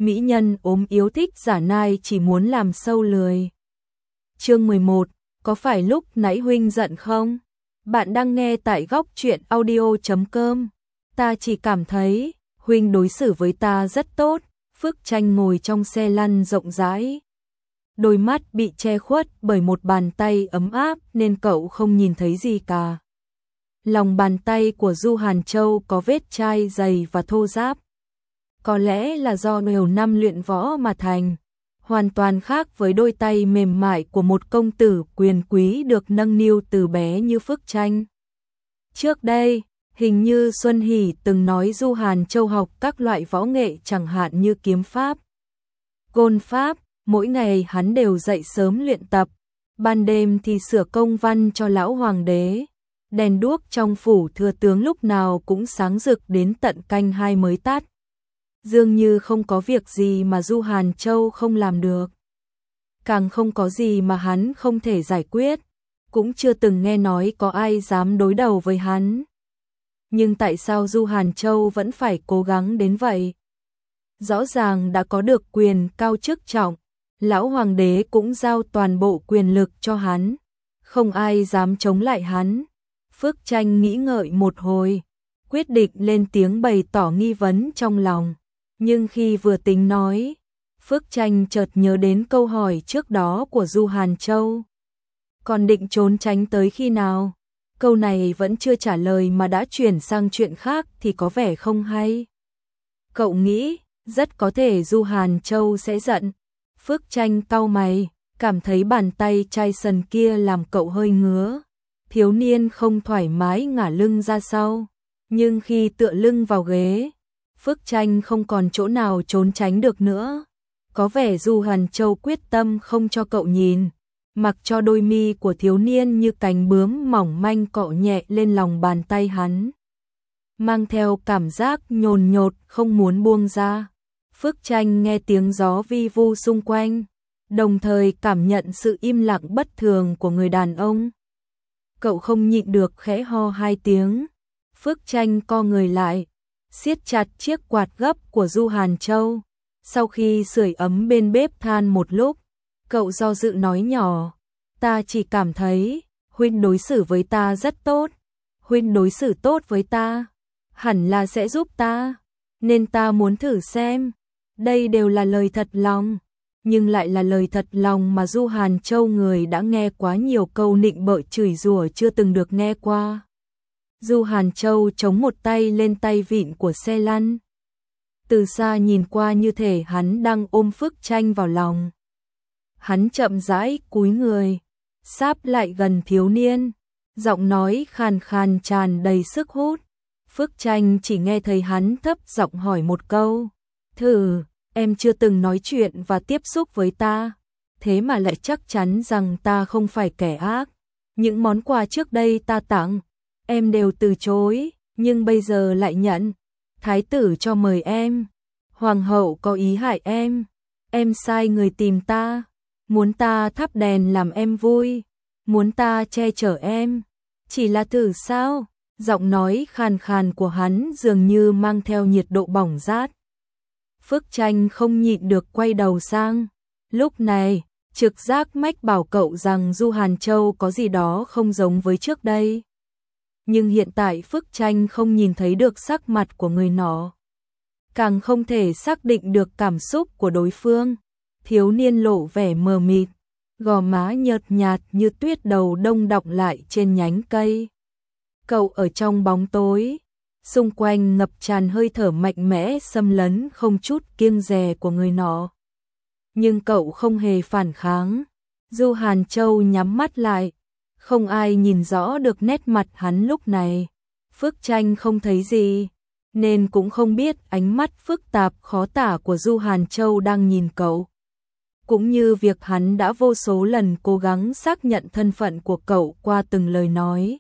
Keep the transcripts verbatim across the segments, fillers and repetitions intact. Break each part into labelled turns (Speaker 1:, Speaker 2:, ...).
Speaker 1: mỹ nhân ốm yếu thích giả nai chỉ muốn làm sâu lười. Chương mười một, có phải lúc nãy huynh giận không? Bạn đang nghe tại góc truyện audio chấm com. Ta chỉ cảm thấy huynh đối xử với ta rất tốt. Phước Tranh ngồi trong xe lăn rộng rãi, đôi mắt bị che khuất bởi một bàn tay ấm áp nên cậu không nhìn thấy gì cả. Lòng bàn tay của Du Hàn Châu có vết chai dày và thô ráp. Có lẽ là do nhiều năm luyện võ mà thành, hoàn toàn khác với đôi tay mềm mại của một công tử quyền quý được nâng niu từ bé như Phước Tranh. Trước đây, hình như Xuân Hỷ từng nói Du Hàn Châu học các loại võ nghệ chẳng hạn như kiếm pháp, côn pháp, mỗi ngày hắn đều dậy sớm luyện tập, ban đêm thì sửa công văn cho lão hoàng đế. Đèn đuốc trong phủ thừa tướng lúc nào cũng sáng rực đến tận canh hai mới tắt. Dường như không có việc gì mà Du Hàn Châu không làm được. Càng không có gì mà hắn không thể giải quyết. Cũng chưa từng nghe nói có ai dám đối đầu với hắn. Nhưng tại sao Du Hàn Châu vẫn phải cố gắng đến vậy? Rõ ràng đã có được quyền cao chức trọng. Lão hoàng đế cũng giao toàn bộ quyền lực cho hắn. Không ai dám chống lại hắn. Phước Tranh nghĩ ngợi một hồi, quyết định lên tiếng bày tỏ nghi vấn trong lòng. Nhưng khi vừa tính nói, Phước Tranh chợt nhớ đến câu hỏi trước đó của Du Hàn Châu. Còn định trốn tránh tới khi nào? Câu này vẫn chưa trả lời mà đã chuyển sang chuyện khác thì có vẻ không hay. Cậu nghĩ, rất có thể Du Hàn Châu sẽ giận. Phước Tranh cau mày, cảm thấy bàn tay chai sần kia làm cậu hơi ngứa. Thiếu niên không thoải mái ngả lưng ra sau, nhưng khi tựa lưng vào ghế, Phước Tranh không còn chỗ nào trốn tránh được nữa. Có vẻ Du Hàn Châu quyết tâm không cho cậu nhìn, mặc cho đôi mi của thiếu niên như cánh bướm mỏng manh cọ nhẹ lên lòng bàn tay hắn, mang theo cảm giác nhồn nhột không muốn buông ra. Phước Tranh nghe tiếng gió vi vu xung quanh, đồng thời cảm nhận sự im lặng bất thường của người đàn ông. Cậu không nhịn được khẽ ho hai tiếng. Phước Tranh co người lại, siết chặt chiếc quạt gấp của Du Hàn Châu. Sau khi sưởi ấm bên bếp than một lúc, cậu do dự nói nhỏ, ta chỉ cảm thấy huynh đối xử với ta rất tốt. Huynh đối xử tốt với ta, hẳn là sẽ giúp ta, nên ta muốn thử xem. Đây đều là lời thật lòng, nhưng lại là lời thật lòng mà Du Hàn Châu người đã nghe quá nhiều câu nịnh bợ chửi rủa chưa từng được nghe qua. Du Hàn Châu chống một tay lên tay vịn của xe lăn. Từ xa nhìn qua như thể hắn đang ôm Phước Tranh vào lòng. Hắn chậm rãi cúi người, sáp lại gần thiếu niên, giọng nói khàn khàn tràn đầy sức hút. Phước Tranh chỉ nghe thấy hắn thấp giọng hỏi một câu, thử. Em chưa từng nói chuyện và tiếp xúc với ta, thế mà lại chắc chắn rằng ta không phải kẻ ác. Những món quà trước đây ta tặng, em đều từ chối, nhưng bây giờ lại nhận. Thái tử cho mời em, hoàng hậu có ý hại em, em sai người tìm ta, muốn ta thắp đèn làm em vui, muốn ta che chở em. Chỉ là thử sao? Giọng nói khàn khàn của hắn dường như mang theo nhiệt độ bỏng rát. Phước Tranh không nhịn được quay đầu sang. Lúc này, trực giác mách bảo cậu rằng Du Hàn Châu có gì đó không giống với trước đây. Nhưng hiện tại Phước Tranh không nhìn thấy được sắc mặt của người nọ, càng không thể xác định được cảm xúc của đối phương. Thiếu niên lộ vẻ mờ mịt, gò má nhợt nhạt như tuyết đầu đông đọng lại trên nhánh cây. Cậu ở trong bóng tối, xung quanh ngập tràn hơi thở mạnh mẽ xâm lấn không chút kiêng dè của người nọ. Nhưng cậu không hề phản kháng. Du Hàn Châu nhắm mắt lại, không ai nhìn rõ được nét mặt hắn lúc này. Phước Tranh không thấy gì, nên cũng không biết ánh mắt phức tạp khó tả của Du Hàn Châu đang nhìn cậu. Cũng như việc hắn đã vô số lần cố gắng xác nhận thân phận của cậu qua từng lời nói,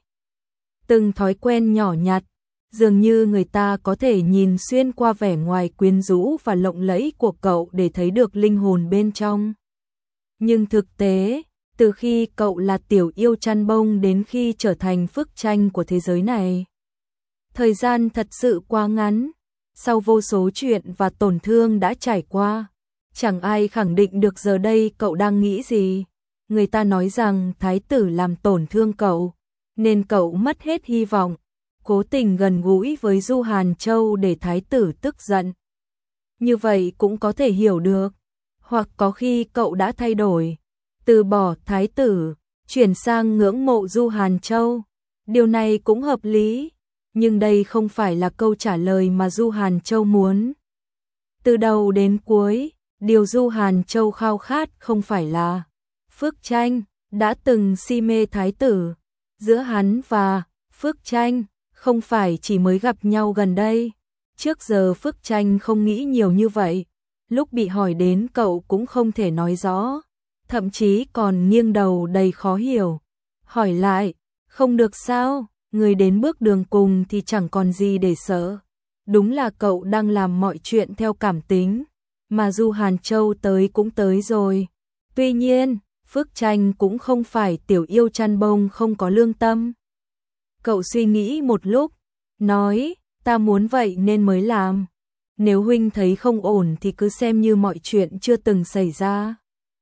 Speaker 1: từng thói quen nhỏ nhặt. Dường như người ta có thể nhìn xuyên qua vẻ ngoài quyến rũ và lộng lẫy của cậu để thấy được linh hồn bên trong. Nhưng thực tế, từ khi cậu là tiểu yêu chăn bông đến khi trở thành Phước Tranh của thế giới này, thời gian thật sự quá ngắn. sau vô số chuyện và tổn thương đã trải qua, chẳng ai khẳng định được giờ đây cậu đang nghĩ gì. Người ta nói rằng thái tử làm tổn thương cậu, nên cậu mất hết hy vọng, cố tình gần gũi với Du Hàn Châu để thái tử tức giận. Như vậy cũng có thể hiểu được, hoặc có khi cậu đã thay đổi, từ bỏ thái tử, chuyển sang ngưỡng mộ Du Hàn Châu. Điều này cũng hợp lý, nhưng đây không phải là câu trả lời mà Du Hàn Châu muốn. Từ đầu đến cuối, điều Du Hàn Châu khao khát không phải là Phước Tranh đã từng si mê thái tử. Giữa hắn và Phước Tranh không phải chỉ mới gặp nhau gần đây. Trước giờ Phước Tranh không nghĩ nhiều như vậy, lúc bị hỏi đến cậu cũng không thể nói rõ, thậm chí còn nghiêng đầu đầy khó hiểu. Hỏi lại, không được sao, người đến bước đường cùng thì chẳng còn gì để sợ. Đúng là cậu đang làm mọi chuyện theo cảm tính, mà Du Hàn Châu tới cũng tới rồi. Tuy nhiên, Phước Tranh cũng không phải tiểu yêu chăn bông không có lương tâm. Cậu suy nghĩ một lúc, nói, ta muốn vậy nên mới làm. Nếu huynh thấy không ổn thì cứ xem như mọi chuyện chưa từng xảy ra.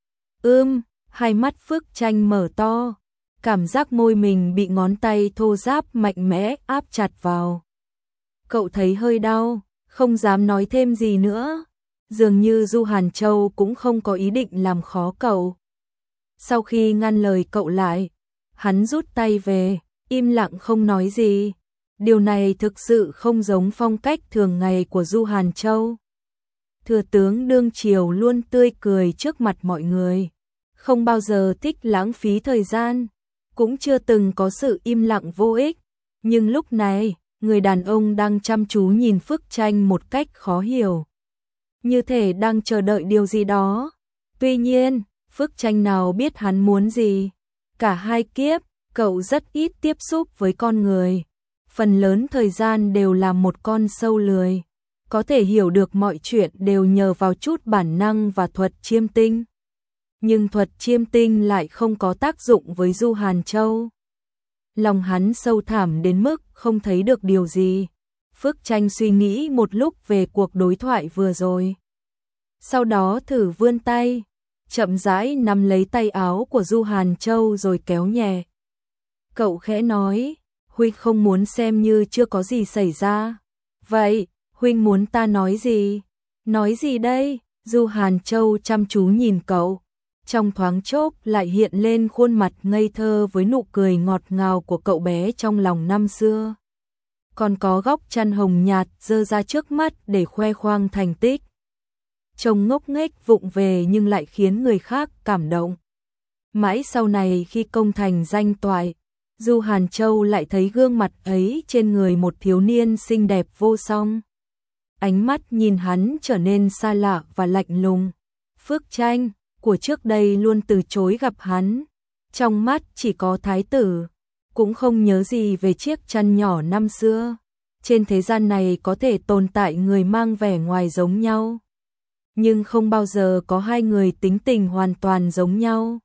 Speaker 1: Ưm, hai mắt Phước Tranh mở to, cảm giác môi mình bị ngón tay thô ráp mạnh mẽ áp chặt vào. Cậu thấy hơi đau, không dám nói thêm gì nữa. Dường như Du Hàn Châu cũng không có ý định làm khó cậu. Sau khi ngăn lời cậu lại, hắn rút tay về, im lặng không nói gì. Điều này thực sự không giống phong cách thường ngày của Du Hàn Châu. Thừa tướng đương triều luôn tươi cười trước mặt mọi người, không bao giờ thích lãng phí thời gian, cũng chưa từng có sự im lặng vô ích. Nhưng lúc này, người đàn ông đang chăm chú nhìn Phước Tranh một cách khó hiểu, như thể đang chờ đợi điều gì đó. Tuy nhiên, Phước Tranh nào biết hắn muốn gì. Cả hai kiếp, cậu rất ít tiếp xúc với con người. Phần lớn thời gian đều là một con sâu lười. Có thể hiểu được mọi chuyện đều nhờ vào chút bản năng và thuật chiêm tinh. Nhưng thuật chiêm tinh lại không có tác dụng với Du Hàn Châu. Lòng hắn sâu thẳm đến mức không thấy được điều gì. Phước Tranh suy nghĩ một lúc về cuộc đối thoại vừa rồi. Sau đó thử vươn tay, chậm rãi nắm lấy tay áo của Du Hàn Châu rồi kéo nhẹ. Cậu khẽ nói, huynh không muốn xem như chưa có gì xảy ra. Vậy, huynh muốn ta nói gì? Nói gì đây? Du Hàn Châu chăm chú nhìn cậu. Trong thoáng chốc lại hiện lên khuôn mặt ngây thơ với nụ cười ngọt ngào của cậu bé trong lòng năm xưa. Còn có góc chăn hồng nhạt dơ ra trước mắt để khoe khoang thành tích. Trông ngốc nghếch vụng về nhưng lại khiến người khác cảm động. Mãi sau này khi công thành danh toại, Du Hàn Châu lại thấy gương mặt ấy trên người một thiếu niên xinh đẹp vô song. Ánh mắt nhìn hắn trở nên xa lạ và lạnh lùng. Phước Tranh của trước đây luôn từ chối gặp hắn, trong mắt chỉ có thái tử, cũng không nhớ gì về chiếc chăn nhỏ năm xưa. Trên thế gian này có thể tồn tại người mang vẻ ngoài giống nhau, nhưng không bao giờ có hai người tính tình hoàn toàn giống nhau.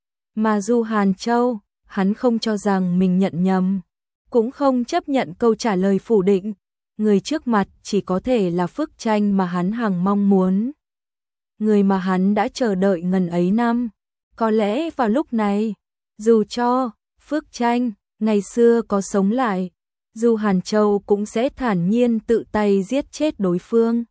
Speaker 1: Mà Du Hàn Châu, hắn không cho rằng mình nhận nhầm, cũng không chấp nhận câu trả lời phủ định. Người trước mặt chỉ có thể là Phước Tranh mà hắn hằng mong muốn, người mà hắn đã chờ đợi ngần ấy năm. Có lẽ vào lúc này, dù cho Phước Tranh ngày xưa có sống lại, Du Hàn Châu cũng sẽ thản nhiên tự tay giết chết đối phương.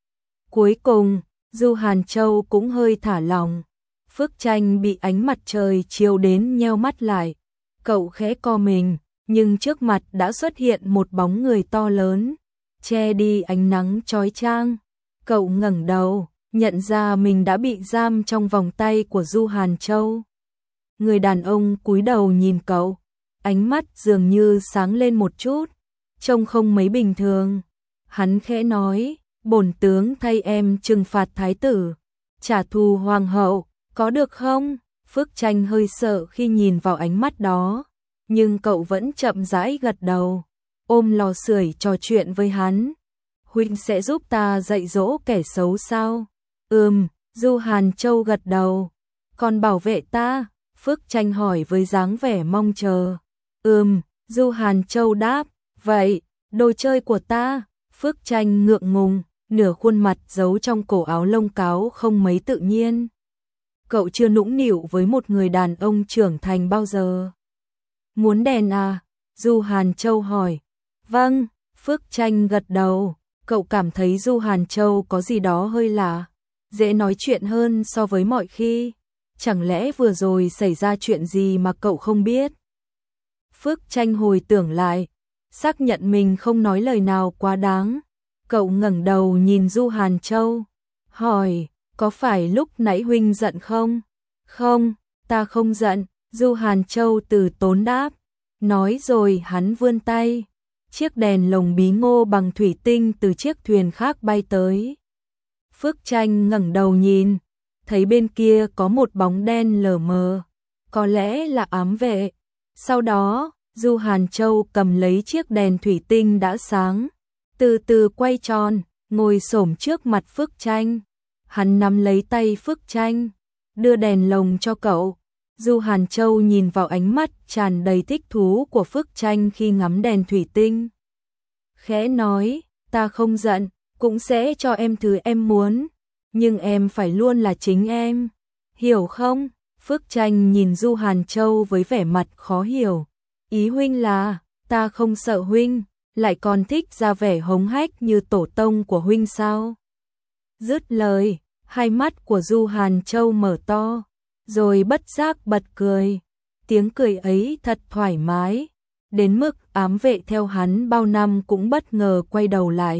Speaker 1: Cuối cùng, Du Hàn Châu cũng hơi thả lòng. Phước Tranh bị ánh mặt trời chiếu đến nheo mắt lại. Cậu khẽ co mình, nhưng trước mặt đã xuất hiện một bóng người to lớn, che đi ánh nắng chói chang. Cậu ngẩng đầu, nhận ra mình đã bị giam trong vòng tay của Du Hàn Châu. Người đàn ông cúi đầu nhìn cậu, ánh mắt dường như sáng lên một chút, trông không mấy bình thường. Hắn khẽ nói, bổn tướng thay em trừng phạt thái tử, trả thù hoàng hậu, có được không? Phước Tranh hơi sợ khi nhìn vào ánh mắt đó, nhưng cậu vẫn chậm rãi gật đầu, ôm lò sưởi trò chuyện với hắn. Huynh sẽ giúp ta dạy dỗ kẻ xấu sao? Ừm, Du Hàn Châu gật đầu. Còn bảo vệ ta? Phước Tranh hỏi với dáng vẻ mong chờ. Ừm, Du Hàn Châu đáp. Vậy, đồ chơi của ta? Phước Tranh ngượng ngùng, nửa khuôn mặt giấu trong cổ áo lông cáo không mấy tự nhiên. Cậu chưa nũng nịu với một người đàn ông trưởng thành bao giờ. Muốn đèn à? Du Hàn Châu hỏi. Vâng, Phước Tranh gật đầu. Cậu cảm thấy Du Hàn Châu có gì đó hơi lạ, dễ nói chuyện hơn so với mọi khi. Chẳng lẽ vừa rồi xảy ra chuyện gì mà cậu không biết? Phước Tranh hồi tưởng lại, xác nhận mình không nói lời nào quá đáng. Cậu ngẩng đầu nhìn Du Hàn Châu, hỏi, có phải lúc nãy huynh giận không? Không, ta không giận, Du Hàn Châu từ tốn đáp. Nói rồi hắn vươn tay. Chiếc đèn lồng bí ngô bằng thủy tinh từ chiếc thuyền khác bay tới. Phước Tranh ngẩng đầu nhìn, thấy bên kia có một bóng đen lờ mờ, có lẽ là ám vệ. Sau đó, Du Hàn Châu cầm lấy chiếc đèn thủy tinh đã sáng, từ từ quay tròn, ngồi xổm trước mặt Phước Tranh. Hắn nắm lấy tay Phước Tranh, đưa đèn lồng cho cậu. Du Hàn Châu nhìn vào ánh mắt tràn đầy thích thú của Phước Tranh khi ngắm đèn thủy tinh. Khẽ nói, ta không giận, cũng sẽ cho em thứ em muốn, nhưng em phải luôn là chính em, hiểu không? Phước Tranh nhìn Du Hàn Châu với vẻ mặt khó hiểu. Ý huynh là, ta không sợ huynh, lại còn thích ra vẻ hống hách như tổ tông của huynh sao? Dứt lời, hai mắt của Du Hàn Châu mở to, rồi bất giác bật cười. Tiếng cười ấy thật thoải mái, đến mức ám vệ theo hắn bao năm cũng bất ngờ quay đầu lại.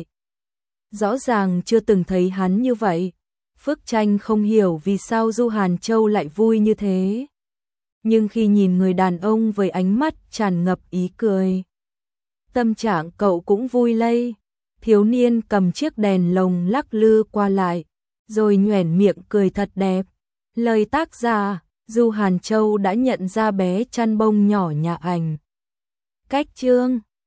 Speaker 1: Rõ ràng chưa từng thấy hắn như vậy. Phước Tranh không hiểu vì sao Du Hàn Châu lại vui như thế. Nhưng khi nhìn người đàn ông với ánh mắt tràn ngập ý cười, tâm trạng cậu cũng vui lây. Thiếu niên cầm chiếc đèn lồng lắc lư qua lại, rồi nhoẻn miệng cười thật đẹp. Lời tác giả, Du Hàn Châu đã nhận ra bé chăn bông nhỏ nhà ảnh. Cách chương